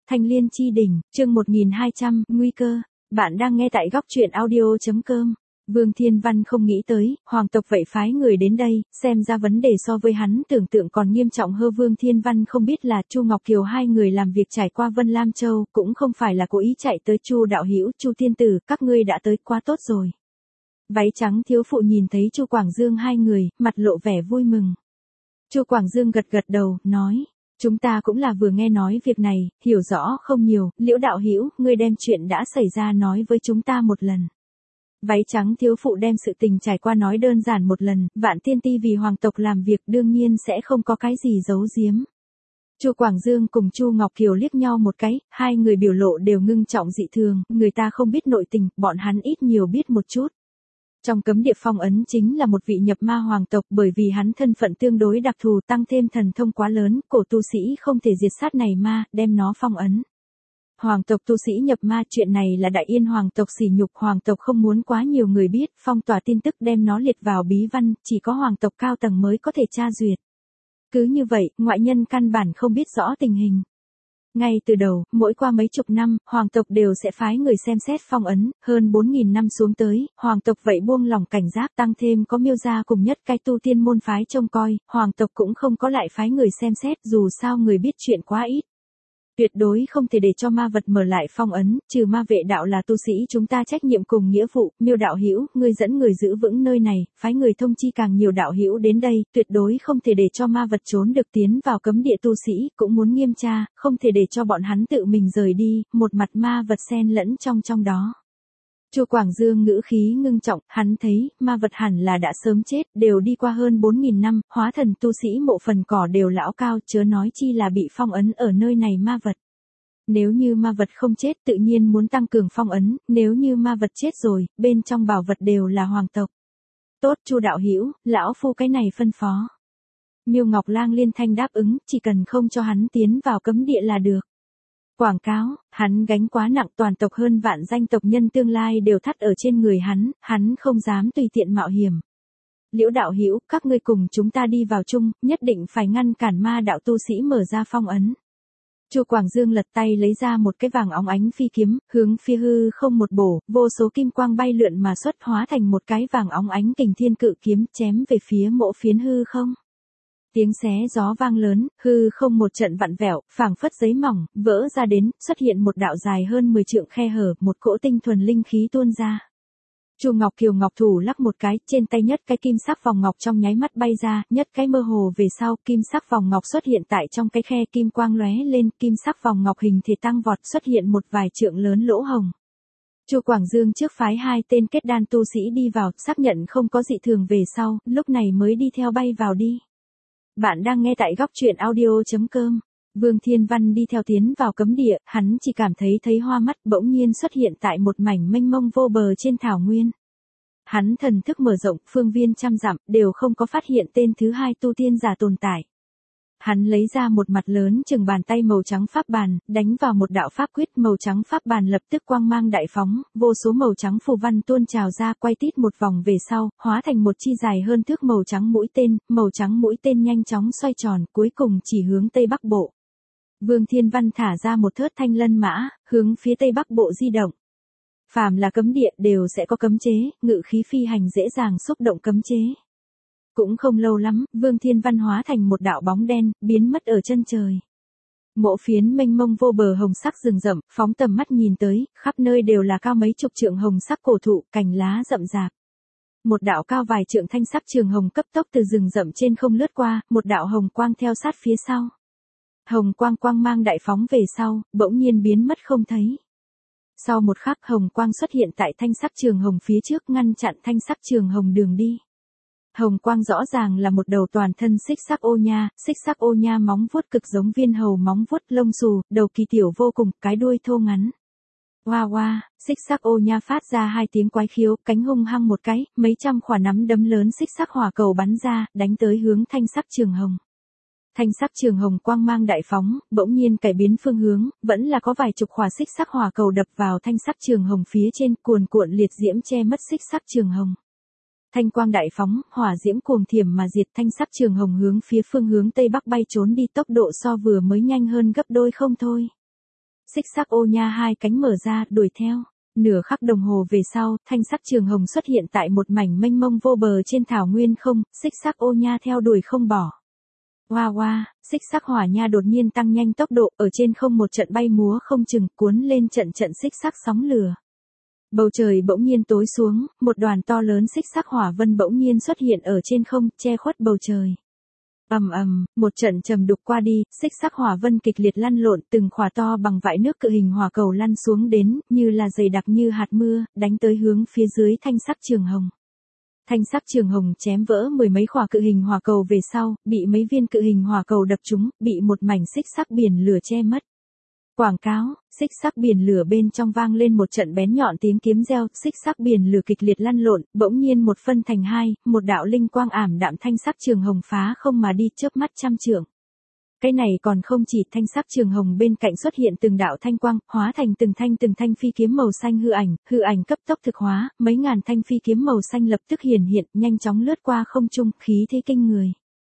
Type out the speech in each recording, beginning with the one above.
Thanh Liên Chi Đỉnh, chương 1200, nguy cơ. Bạn đang nghe tại góc truyện audio.com. Vương Thiên Văn không nghĩ tới, hoàng tộc vậy phái người đến đây, xem ra vấn đề so với hắn tưởng tượng còn nghiêm trọng hơn. Vương Thiên Văn không biết là Chu Ngọc Kiều hai người làm việc trải qua Vân Lam Châu, cũng không phải là cố ý chạy tới. Chu đạo hữu, Chu tiên tử, các ngươi đã tới, quá tốt rồi. Váy trắng thiếu phụ nhìn thấy Chu Quảng Dương hai người, mặt lộ vẻ vui mừng. Chu Quảng Dương gật gật đầu, nói: chúng ta cũng là vừa nghe nói việc này, hiểu rõ không nhiều. Liễu đạo hữu, ngươi đem chuyện đã xảy ra nói với chúng ta một lần. Váy trắng thiếu phụ đem sự tình trải qua nói đơn giản một lần. Vạn Tiên Ti vì hoàng tộc làm việc đương nhiên sẽ không có cái gì giấu giếm. Chu Quảng Dương cùng Chu Ngọc Kiều liếc nhau một cái, hai người biểu lộ đều ngưng trọng dị thường. Người ta không biết nội tình, bọn hắn ít nhiều biết một chút. Trong cấm địa phong ấn chính là một vị nhập ma hoàng tộc, bởi vì hắn thân phận tương đối đặc thù tăng thêm thần thông quá lớn, cổ tu sĩ không thể diệt sát này ma, đem nó phong ấn. Hoàng tộc tu sĩ nhập ma, chuyện này là đại yên hoàng tộc sỉ nhục, hoàng tộc không muốn quá nhiều người biết, phong tỏa tin tức đem nó liệt vào bí văn, chỉ có hoàng tộc cao tầng mới có thể tra duyệt. Cứ như vậy, ngoại nhân căn bản không biết rõ tình hình. Ngay từ đầu, mỗi qua mấy chục năm, hoàng tộc đều sẽ phái người xem xét phong ấn, hơn 4.000 năm xuống tới, hoàng tộc vậy buông lỏng cảnh giác, tăng thêm có Miêu gia cùng nhất cái tu tiên môn phái trông coi, hoàng tộc cũng không có lại phái người xem xét, dù sao người biết chuyện quá ít. Tuyệt đối không thể để cho ma vật mở lại phong ấn, trừ ma vệ đạo là tu sĩ chúng ta trách nhiệm cùng nghĩa vụ. Miêu đạo hữu, ngươi dẫn người giữ vững nơi này, phái người thông chi càng nhiều đạo hữu đến đây, tuyệt đối không thể để cho ma vật trốn được tiến vào cấm địa. Tu sĩ cũng muốn nghiêm tra, không thể để cho bọn hắn tự mình rời đi, một mặt ma vật xen lẫn trong đó. Chu Quảng Dương ngữ khí ngưng trọng, hắn thấy, ma vật hẳn là đã sớm chết, đều đi qua hơn 4.000 năm, hóa thần tu sĩ mộ phần cỏ đều lão cao, chớ nói chi là bị phong ấn ở nơi này ma vật. Nếu như ma vật không chết tự nhiên muốn tăng cường phong ấn, nếu như ma vật chết rồi, bên trong bảo vật đều là hoàng tộc. Tốt Chu đạo hữu, lão phu cái này phân phó. Miêu Ngọc Lang liên thanh đáp ứng, chỉ cần không cho hắn tiến vào cấm địa là được. Quảng cáo, hắn gánh quá nặng, toàn tộc hơn vạn danh tộc nhân tương lai đều thắt ở trên người hắn không dám tùy tiện mạo hiểm. Liễu đạo hữu, các ngươi cùng chúng ta đi vào chung, nhất định phải ngăn cản ma đạo tu sĩ mở ra phong ấn. Chu Quảng Dương lật tay lấy ra một cái vàng óng ánh phi kiếm, hướng phía hư không một bổ, vô số kim quang bay lượn mà xuất, hóa thành một cái vàng óng ánh kình thiên cự kiếm, chém về phía mộ phiến hư không. Tiếng xé gió vang lớn, hư không một trận vặn vẹo, phảng phất giấy mỏng, vỡ ra đến, xuất hiện một đạo dài hơn 10 trượng khe hở, một cỗ tinh thuần linh khí tuôn ra. Chu Ngọc Kiều ngọc thủ lắc một cái, trên tay nhất cái kim sắc vòng ngọc trong nháy mắt bay ra, nhất cái mơ hồ về sau, kim sắc vòng ngọc xuất hiện tại trong cái khe, kim quang lóe lên, kim sắc vòng ngọc hình thể tăng vọt, xuất hiện một vài trượng lớn lỗ hồng. Chu Quảng Dương trước phái hai tên kết đan tu sĩ đi vào, xác nhận không có dị thường về sau, lúc này mới đi theo bay vào đi. Bạn đang nghe tại góc truyện audio.com. Vương Thiên Văn đi theo tiến vào cấm địa, hắn chỉ cảm thấy hoa mắt, bỗng nhiên xuất hiện tại một mảnh mênh mông vô bờ trên thảo nguyên. Hắn thần thức mở rộng, phương viên trăm dặm, đều không có phát hiện tên thứ hai tu tiên giả tồn tại. Hắn lấy ra một mặt lớn chừng bàn tay màu trắng pháp bàn, đánh vào một đạo pháp quyết, màu trắng pháp bàn lập tức quang mang đại phóng, vô số màu trắng phù văn tuôn trào ra, quay tít một vòng về sau, hóa thành một chi dài hơn thước màu trắng mũi tên nhanh chóng xoay tròn, cuối cùng chỉ hướng tây bắc bộ. Vương Thiên Văn thả ra một thớt thanh lân mã, hướng phía tây bắc bộ di động. Phàm là cấm địa đều sẽ có cấm chế, ngự khí phi hành dễ dàng xúc động cấm chế. Cũng không lâu lắm, Vương Thiên Văn hóa thành một đạo bóng đen, biến mất ở chân trời. Mộ phiến mênh mông vô bờ hồng sắc rừng rậm, phóng tầm mắt nhìn tới, khắp nơi đều là cao mấy chục trượng hồng sắc cổ thụ, cành lá rậm rạp. Một đạo cao vài trượng thanh sắc trường hồng cấp tốc từ rừng rậm trên không lướt qua, một đạo hồng quang theo sát phía sau. Hồng quang mang đại phóng về sau, bỗng nhiên biến mất không thấy. Sau một khắc, hồng quang xuất hiện tại thanh sắc trường hồng phía trước, ngăn chặn thanh sắc trường hồng đường đi. Hồng quang rõ ràng là một đầu toàn thân xích sắc ô nha móng vuốt cực giống viên hầu móng vuốt, lông xù, đầu kỳ tiểu vô cùng, cái đuôi thô ngắn. Oa, xích sắc ô nha phát ra hai tiếng quái khiếu, cánh hung hăng một cái, mấy trăm quả nắm đấm lớn xích sắc hỏa cầu bắn ra, đánh tới hướng thanh sắc trường hồng. Thanh sắc trường hồng quang mang đại phóng, bỗng nhiên cải biến phương hướng, vẫn là có vài chục quả xích sắc hỏa cầu đập vào thanh sắc trường hồng phía trên, cuồn cuộn liệt diễm che mất xích sắc trường hồng. Thanh quang đại phóng, hỏa diễm cuồng thiểm mà diệt, thanh sắc trường hồng hướng phía phương hướng tây bắc bay trốn đi, tốc độ so vừa mới nhanh hơn gấp đôi không thôi. xích sắc ô nha hai cánh mở ra, đuổi theo. Nửa khắc đồng hồ về sau, thanh sắc trường hồng xuất hiện tại một mảnh mênh mông vô bờ trên thảo nguyên không, xích sắc ô nha theo đuổi không bỏ. Hoa hoa, xích sắc hỏa nha đột nhiên tăng nhanh tốc độ, ở trên không một trận bay múa không chừng, cuốn lên trận trận xích sắc sóng lửa. Bầu trời bỗng nhiên tối xuống, một đoàn to lớn xích sắc hỏa vân bỗng nhiên xuất hiện ở trên không, che khuất bầu trời. Ầm ầm, một trận trầm đục qua đi, xích sắc hỏa vân kịch liệt lăn lộn, từng khỏa to bằng vại nước cự hình hỏa cầu lăn xuống đến, như là dày đặc như hạt mưa, đánh tới hướng phía dưới thanh sắc trường hồng. Thanh sắc trường hồng chém vỡ mười mấy khỏa cự hình hỏa cầu về sau, bị mấy viên cự hình hỏa cầu đập trúng, bị một mảnh xích sắc biển lửa che mất. Quảng cáo, xích sắc biển lửa bên trong vang lên một trận bén nhọn tiếng kiếm reo, xích sắc biển lửa kịch liệt lăn lộn, bỗng nhiên một phân thành hai, một đạo linh quang ảm đạm thanh sắc trường hồng phá không mà đi chớp mắt trăm trượng. Cái này còn không chỉ, thanh sắc trường hồng bên cạnh xuất hiện từng đạo thanh quang, hóa thành từng thanh phi kiếm màu xanh hư ảnh cấp tốc thực hóa, mấy ngàn thanh phi kiếm màu xanh lập tức hiển hiện, nhanh chóng lướt qua không trung, khí thế kinh người.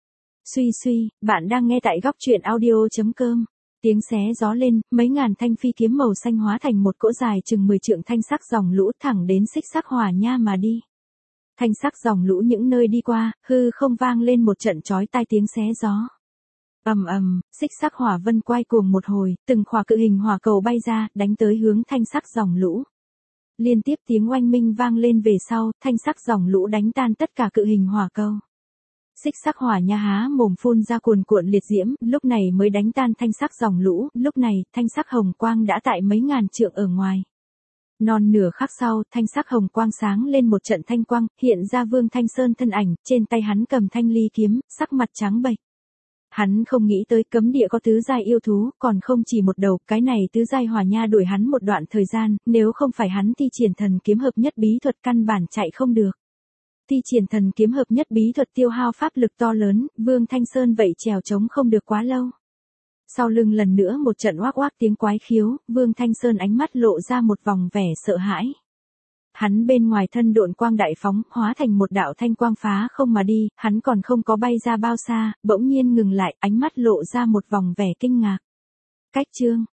Suy, bạn đang nghe tại góc truyện audio.com. Tiếng xé gió lên, mấy ngàn thanh phi kiếm màu xanh hóa thành một cỗ dài chừng 10 trượng thanh sắc dòng lũ thẳng đến xích sắc hỏa nha mà đi. Thanh sắc dòng lũ những nơi đi qua, hư không vang lên một trận chói tai tiếng xé gió. Ầm ầm, xích sắc hỏa vân quay cuồng một hồi, từng khỏa cự hình hỏa cầu bay ra, đánh tới hướng thanh sắc dòng lũ. Liên tiếp tiếng oanh minh vang lên về sau, thanh sắc dòng lũ đánh tan tất cả cự hình hỏa cầu. Xích sắc hỏa nha há mồm phun ra cuồn cuộn liệt diễm, lúc này mới đánh tan thanh sắc dòng lũ, lúc này, thanh sắc hồng quang đã tại mấy ngàn trượng ở ngoài. Non nửa khắc sau, thanh sắc hồng quang sáng lên một trận thanh quang, hiện ra Vương Thanh Sơn thân ảnh, trên tay hắn cầm thanh ly kiếm, sắc mặt trắng bệch. Hắn không nghĩ tới cấm địa có tứ giai yêu thú, còn không chỉ một đầu, cái này tứ giai hỏa nha đuổi hắn một đoạn thời gian, nếu không phải hắn thi triển thần kiếm hợp nhất bí thuật căn bản chạy không được. Thi triển thần kiếm hợp nhất bí thuật tiêu hao pháp lực to lớn, Vương Thanh Sơn vậy trèo trống không được quá lâu. Sau lưng lần nữa một trận oác oác tiếng quái khiếu, Vương Thanh Sơn ánh mắt lộ ra một vòng vẻ sợ hãi. Hắn bên ngoài thân độn quang đại phóng, hóa thành một đạo thanh quang phá không mà đi, hắn còn không có bay ra bao xa, bỗng nhiên ngừng lại, ánh mắt lộ ra một vòng vẻ kinh ngạc. Cách chương,